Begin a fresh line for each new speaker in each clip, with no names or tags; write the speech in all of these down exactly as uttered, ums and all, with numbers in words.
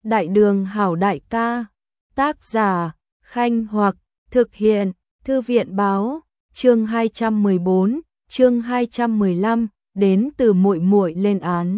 Đại đường hảo đại ca. Tác giả Khanh Hoặc. Thực hiện Thư viện báo. Chương hai trăm mười bốn, chương hai trăm mười lăm, đến từ muội muội lên án.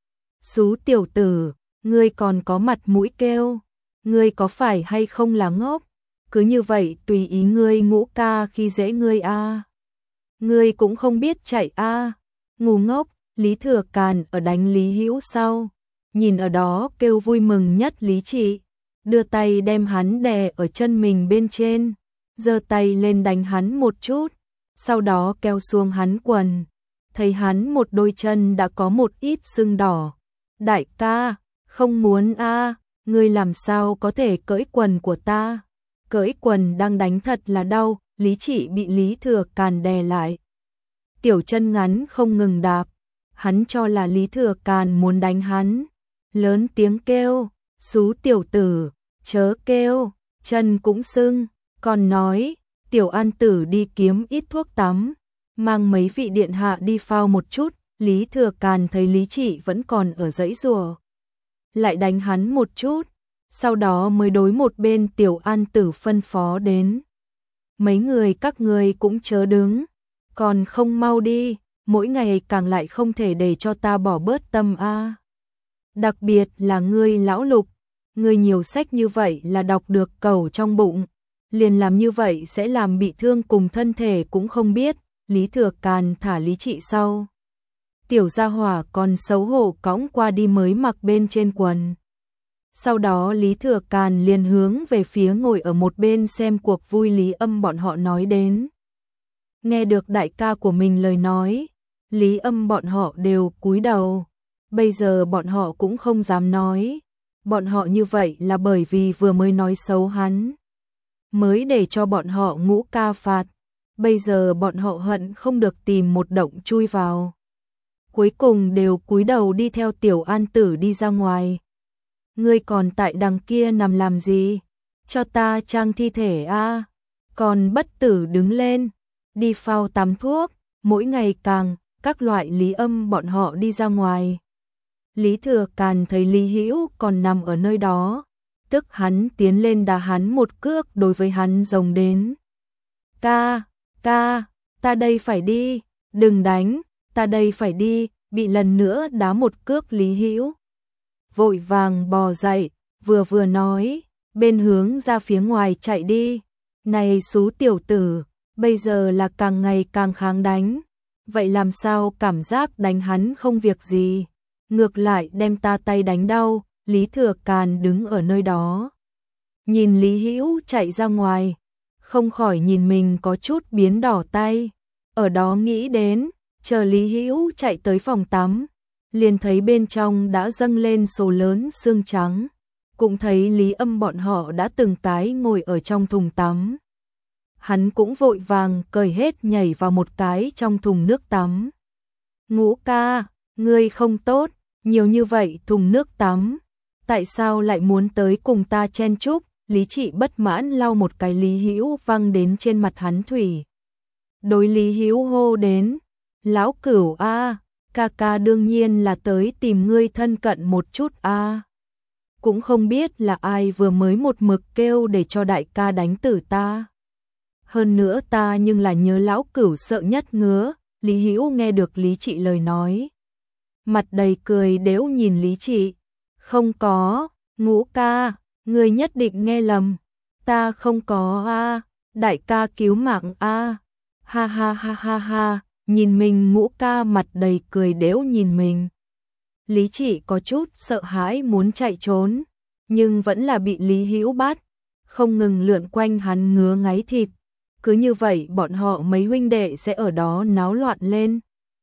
Xú tiểu tử, ngươi còn có mặt mũi kêu, ngươi có phải hay không là ngốc? Cứ như vậy tùy ý ngươi Ngũ ca khi dễ ngươi a. À. Ngươi cũng không biết chạy a. À. Ngu ngốc. Lý Thừa Càn ở đánh Lý Hữu sau, nhìn ở đó kêu vui mừng nhất Lý Trị, đưa tay đem hắn đè ở chân mình bên trên, giơ tay lên đánh hắn một chút, sau đó kéo xuống hắn quần, thấy hắn một đôi chân đã có một ít sưng đỏ. Đại ca, không muốn a, à, ngươi làm sao có thể cởi quần của ta? Cởi quần đang đánh thật là đau. Lý Trị bị Lý Thừa Càn đè lại, tiểu chân ngắn không ngừng đạp. Hắn cho là Lý Thừa Càn muốn đánh hắn, lớn tiếng kêu, xú tiểu tử, chớ kêu, chân cũng sưng, còn nói, tiểu an tử đi kiếm ít thuốc tắm, mang mấy vị điện hạ đi phao một chút. Lý Thừa Càn thấy Lý Trị vẫn còn ở giãy giụa, lại đánh hắn một chút, sau đó mới đối một bên tiểu an tử phân phó đến. Mấy người các ngươi cũng chớ đứng, còn không mau đi. Mỗi ngày càng lại không thể để cho ta bỏ bớt tâm a. À. Đặc biệt là ngươi lão Lục, ngươi nhiều sách như vậy là đọc được cẩu trong bụng, liền làm như vậy sẽ làm bị thương cùng thân thể cũng không biết. Lý Thừa Càn thả Lý Trị sau, tiểu gia hỏa còn xấu hổ cõng qua đi mới mặc bên trên quần. Sau đó Lý Thừa Càn liền hướng về phía ngồi ở một bên xem cuộc vui Lý Âm bọn họ nói đến. Nghe được đại ca của mình lời nói, Lý Âm bọn họ đều cúi đầu, bây giờ bọn họ cũng không dám nói, bọn họ như vậy là bởi vì vừa mới nói xấu hắn, mới để cho bọn họ Ngũ ca phạt, bây giờ bọn họ hận không được tìm một động chui vào. Cuối cùng đều cúi đầu đi theo tiểu an tử đi ra ngoài. Ngươi còn tại đằng kia nằm làm gì? Cho ta trang thi thể a. À. Còn bất tử đứng lên, đi phao tắm thuốc, mỗi ngày càng các loại Lý Âm bọn họ đi ra ngoài. Lý Thừa Càn thấy Lý Hữu còn nằm ở nơi đó, tức hắn tiến lên đá hắn một cước đối với hắn rồng đến. Ca, ca, ta đây phải đi, đừng đánh, ta đây phải đi, bị lần nữa đá một cước Lý Hữu. Vội vàng bò dậy, vừa vừa nói, bên hướng ra phía ngoài chạy đi. Này xú tiểu tử, bây giờ là càng ngày càng kháng đánh. Vậy làm sao cảm giác đánh hắn không việc gì, ngược lại đem ta tay đánh đau. Lý Thừa Càn đứng ở nơi đó, nhìn Lý Hữu chạy ra ngoài, không khỏi nhìn mình có chút biến đỏ tay, ở đó nghĩ đến, chờ Lý Hữu chạy tới phòng tắm, liền thấy bên trong đã dâng lên số lớn xương trắng, cũng thấy Lý Âm bọn họ đã từng cái ngồi ở trong thùng tắm. Hắn cũng vội vàng cởi hết nhảy vào một cái trong thùng nước tắm. Ngũ ca, ngươi không tốt, nhiều như vậy thùng nước tắm, tại sao lại muốn tới cùng ta chen chúc? Lý Trị bất mãn lau một cái Lý Hữu văng đến trên mặt hắn thủy. Đối Lý Hữu hô đến, lão Cửu a, ca ca đương nhiên là tới tìm ngươi thân cận một chút a. Cũng không biết là ai vừa mới một mực kêu để cho đại ca đánh tử ta. Hơn nữa ta nhưng là nhớ lão Cửu sợ nhất ngứa. Lý Hữu nghe được Lý Trị lời nói, mặt đầy cười đếu nhìn Lý Trị. Không có, Ngũ ca, ngươi nhất định nghe lầm, ta không có a, đại ca cứu mạng a. Ha ha ha ha ha, nhìn mình Ngũ ca mặt đầy cười đếu nhìn mình. Lý Trị có chút sợ hãi muốn chạy trốn, nhưng vẫn là bị Lý Hữu bắt, không ngừng lượn quanh hắn ngứa ngáy thịt. Cứ như vậy bọn họ mấy huynh đệ sẽ ở đó náo loạn lên.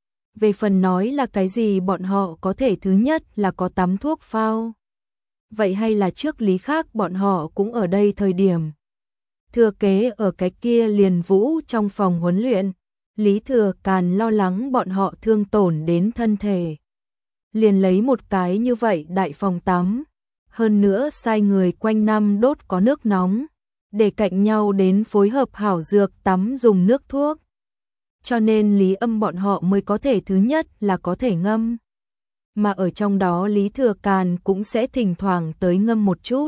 Về phần nói là cái gì bọn họ có thể thứ nhất là có tắm thuốc phao. Vậy hay là trước Lý khác bọn họ cũng ở đây thời điểm. Thừa kế ở cái kia liền vũ trong phòng huấn luyện. Lý Thừa Càn lo lắng bọn họ thương tổn đến thân thể, liền lấy một cái như vậy đại phòng tắm. Hơn nữa sai người quanh năm đốt có nước nóng, để cạnh nhau đến phối hợp hảo dược tắm dùng nước thuốc. Cho nên Lý Âm bọn họ mới có thể thứ nhất là có thể ngâm mà ở trong đó Lý Thừa Càn cũng sẽ thỉnh thoảng tới ngâm một chút.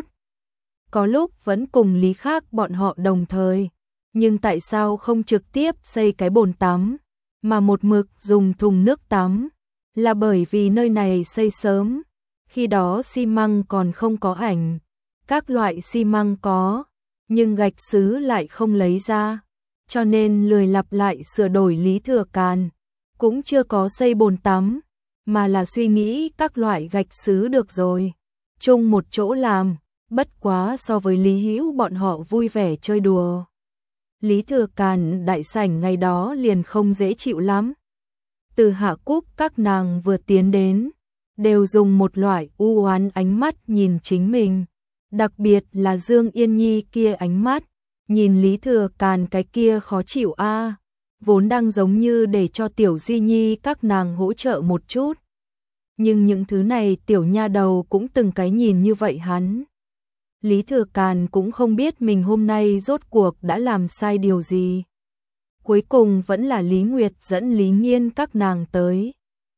Có lúc vẫn cùng Lý Khác bọn họ đồng thời, nhưng tại sao không trực tiếp xây cái bồn tắm, mà một mực dùng thùng nước tắm, là bởi vì nơi này xây sớm, khi đó xi măng còn không có ảnh, các loại xi măng có, nhưng gạch sứ lại không lấy ra, cho nên lười lặp lại sửa đổi. Lý Thừa Càn cũng chưa có xây bồn tắm, mà là suy nghĩ các loại gạch sứ được rồi, chung một chỗ làm, bất quá so với Lý Hữu bọn họ vui vẻ chơi đùa. Lý Thừa Càn đại sảnh ngày đó liền không dễ chịu lắm. Từ Hạ Cúc các nàng vừa tiến đến, đều dùng một loại u oán ánh mắt nhìn chính mình, đặc biệt là Dương Yên Nhi kia ánh mắt, nhìn Lý Thừa Càn cái kia khó chịu a, vốn đang giống như để cho Tiểu Di Nhi các nàng hỗ trợ một chút. Nhưng những thứ này tiểu nha đầu cũng từng cái nhìn như vậy hắn. Lý Thừa Càn cũng không biết mình hôm nay rốt cuộc đã làm sai điều gì. Cuối cùng vẫn là Lý Nguyệt dẫn Lý Nghiên các nàng tới.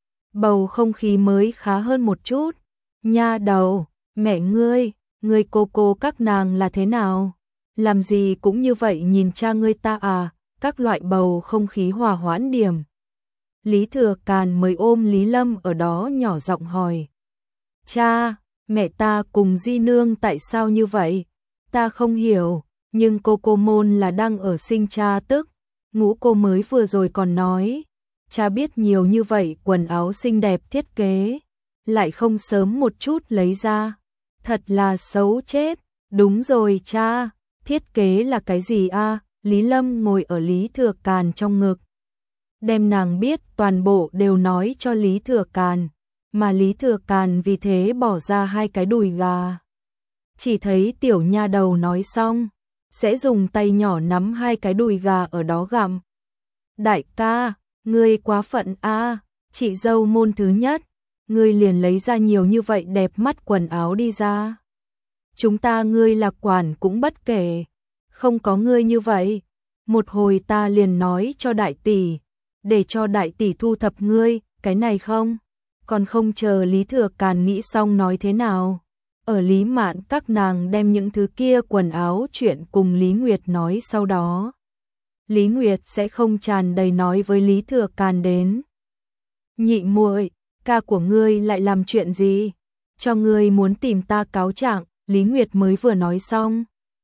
Bầu không khí mới khá hơn một chút. Nha đầu, mẹ ngươi, ngươi cô cô các nàng là thế nào? Làm gì cũng như vậy nhìn cha ngươi ta à? Các loại bầu không khí hòa hoãn điểm. Lý Thừa Càn mới ôm Lý Lâm ở đó nhỏ giọng hỏi. Cha, mẹ ta cùng Di Nương tại sao như vậy? Ta không hiểu, nhưng cô cô môn là đang ở sinh cha tức. Ngũ cô mới vừa rồi còn nói, cha biết nhiều như vậy quần áo xinh đẹp thiết kế, lại không sớm một chút lấy ra. Thật là xấu chết. Đúng rồi cha, thiết kế là cái gì a? Lý Lâm ngồi ở Lý Thừa Càn trong ngực, đem nàng biết toàn bộ đều nói cho Lý Thừa Càn, mà Lý Thừa Càn vì thế bỏ ra hai cái đùi gà. Chỉ thấy tiểu nha đầu nói xong, sẽ dùng tay nhỏ nắm hai cái đùi gà ở đó gặm. Đại ca, ngươi quá phận a, chị dâu môn thứ nhất, ngươi liền lấy ra nhiều như vậy đẹp mắt quần áo đi ra. Chúng ta ngươi là quản cũng bất kể, không có ngươi như vậy. Một hồi ta liền nói cho đại tỷ, để cho đại tỷ thu thập ngươi, cái này không? Còn không chờ Lý Thừa Càn nghĩ xong nói thế nào. Ở Lý Mạn các nàng đem những thứ kia quần áo chuyện cùng Lý Nguyệt nói sau đó. Lý Nguyệt sẽ không tràn đầy nói với Lý Thừa Càn đến. Nhị muội, ca của ngươi lại làm chuyện gì? Cho ngươi muốn tìm ta cáo trạng, Lý Nguyệt mới vừa nói xong.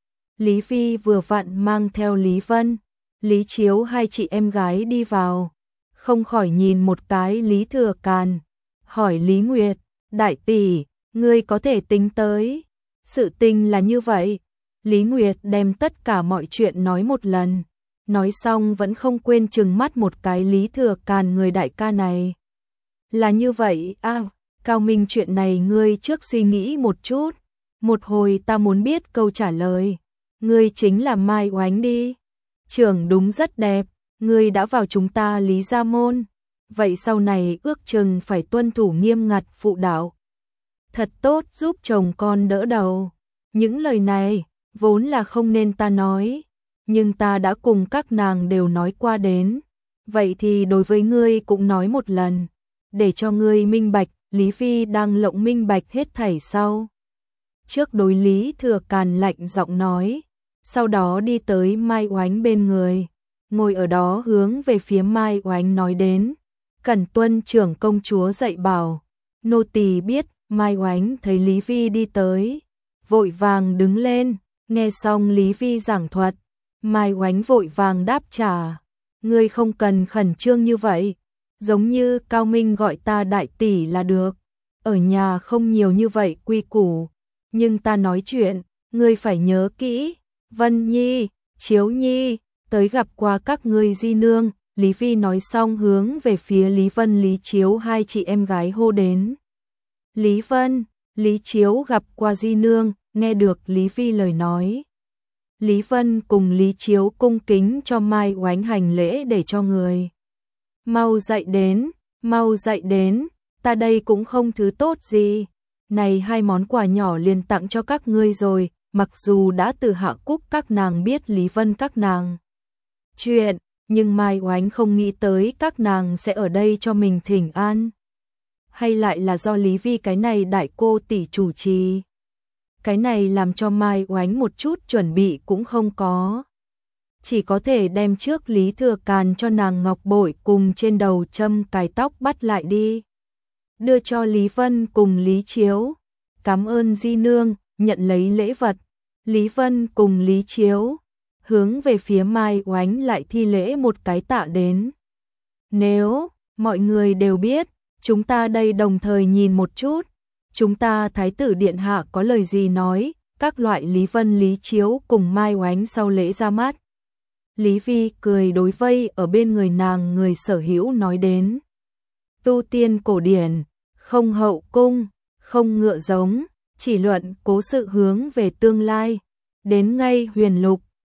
Lý Phi vừa vặn mang theo Lý Vân, Lý Chiếu hai chị em gái đi vào, không khỏi nhìn một cái Lý Thừa Càn, hỏi Lý Nguyệt, đại tỷ, ngươi có thể tính tới. Sự tình là như vậy. Lý Nguyệt đem tất cả mọi chuyện nói một lần, nói xong vẫn không quên trừng mắt một cái Lý Thừa Càn người đại ca này. Là như vậy, à, Cao Minh chuyện này ngươi trước suy nghĩ một chút, một hồi ta muốn biết câu trả lời. Ngươi chính là Mai Oánh đi. Trưởng đúng rất đẹp, ngươi đã vào chúng ta Lý gia môn, vậy sau này ước chừng phải tuân thủ nghiêm ngặt phụ đạo. Thật tốt giúp chồng con đỡ đầu. Những lời này, vốn là không nên ta nói, nhưng ta đã cùng các nàng đều nói qua đến. Vậy thì đối với ngươi cũng nói một lần, để cho ngươi minh bạch. Lý Phi đang lộng minh bạch hết thảy sau. Trước đối Lý Thừa Càn lạnh giọng nói, sau đó đi tới Mai Oánh bên người, ngồi ở đó hướng về phía Mai Oánh nói đến, cẩn tuân trưởng công chúa dạy bảo. Nô tỳ biết. Mai Oánh thấy Lý Vi đi tới, vội vàng đứng lên, nghe xong Lý Vi giảng thuật, Mai Oánh vội vàng đáp trả, ngươi không cần khẩn trương như vậy, giống như Cao Minh gọi ta đại tỷ là được, ở nhà không nhiều như vậy quy củ, nhưng ta nói chuyện, ngươi phải nhớ kỹ. Vân Nhi, Chiếu Nhi, tới gặp qua các ngươi di nương. Lý Vi nói xong hướng về phía Lý Vân Lý Chiếu hai chị em gái hô đến. Lý Vân, Lý Chiếu gặp qua di nương, nghe được Lý Vi lời nói. Lý Vân cùng Lý Chiếu cung kính cho Mai Oánh hành lễ để cho người. Mau dậy đến, mau dậy đến, ta đây cũng không thứ tốt gì. Này hai món quà nhỏ liền tặng cho các ngươi rồi, mặc dù đã từ Hạ Cúc các nàng biết Lý Vân các nàng chuyện, nhưng Mai Oánh không nghĩ tới các nàng sẽ ở đây cho mình thỉnh an. hay lại là do Lý Vi cái này đại cô tỷ chủ trì? Cái này làm cho Mai Oánh một chút chuẩn bị cũng không có. Chỉ có thể đem trước Lý Thừa Càn cho nàng ngọc bội cùng trên đầu châm cài tóc bắt lại đi. Đưa cho Lý Vân cùng Lý Chiếu. Cảm ơn di nương, nhận lấy lễ vật. Lý Vân cùng Lý Chiếu hướng về phía Mai Oánh lại thi lễ một cái tạ đến. Nếu mọi người đều biết, chúng ta đây đồng thời nhìn một chút. Chúng ta Thái tử Điện Hạ có lời gì nói, các loại Lý Vân Lý Chiếu cùng Mai Oánh sau lễ ra mắt. Lý Vi cười đối vây ở bên người nàng người sở hữu nói đến. Tu tiên cổ điển, không hậu cung, không ngựa giống, chỉ luận cố sự hướng về tương lai. Đến ngay huyền lục,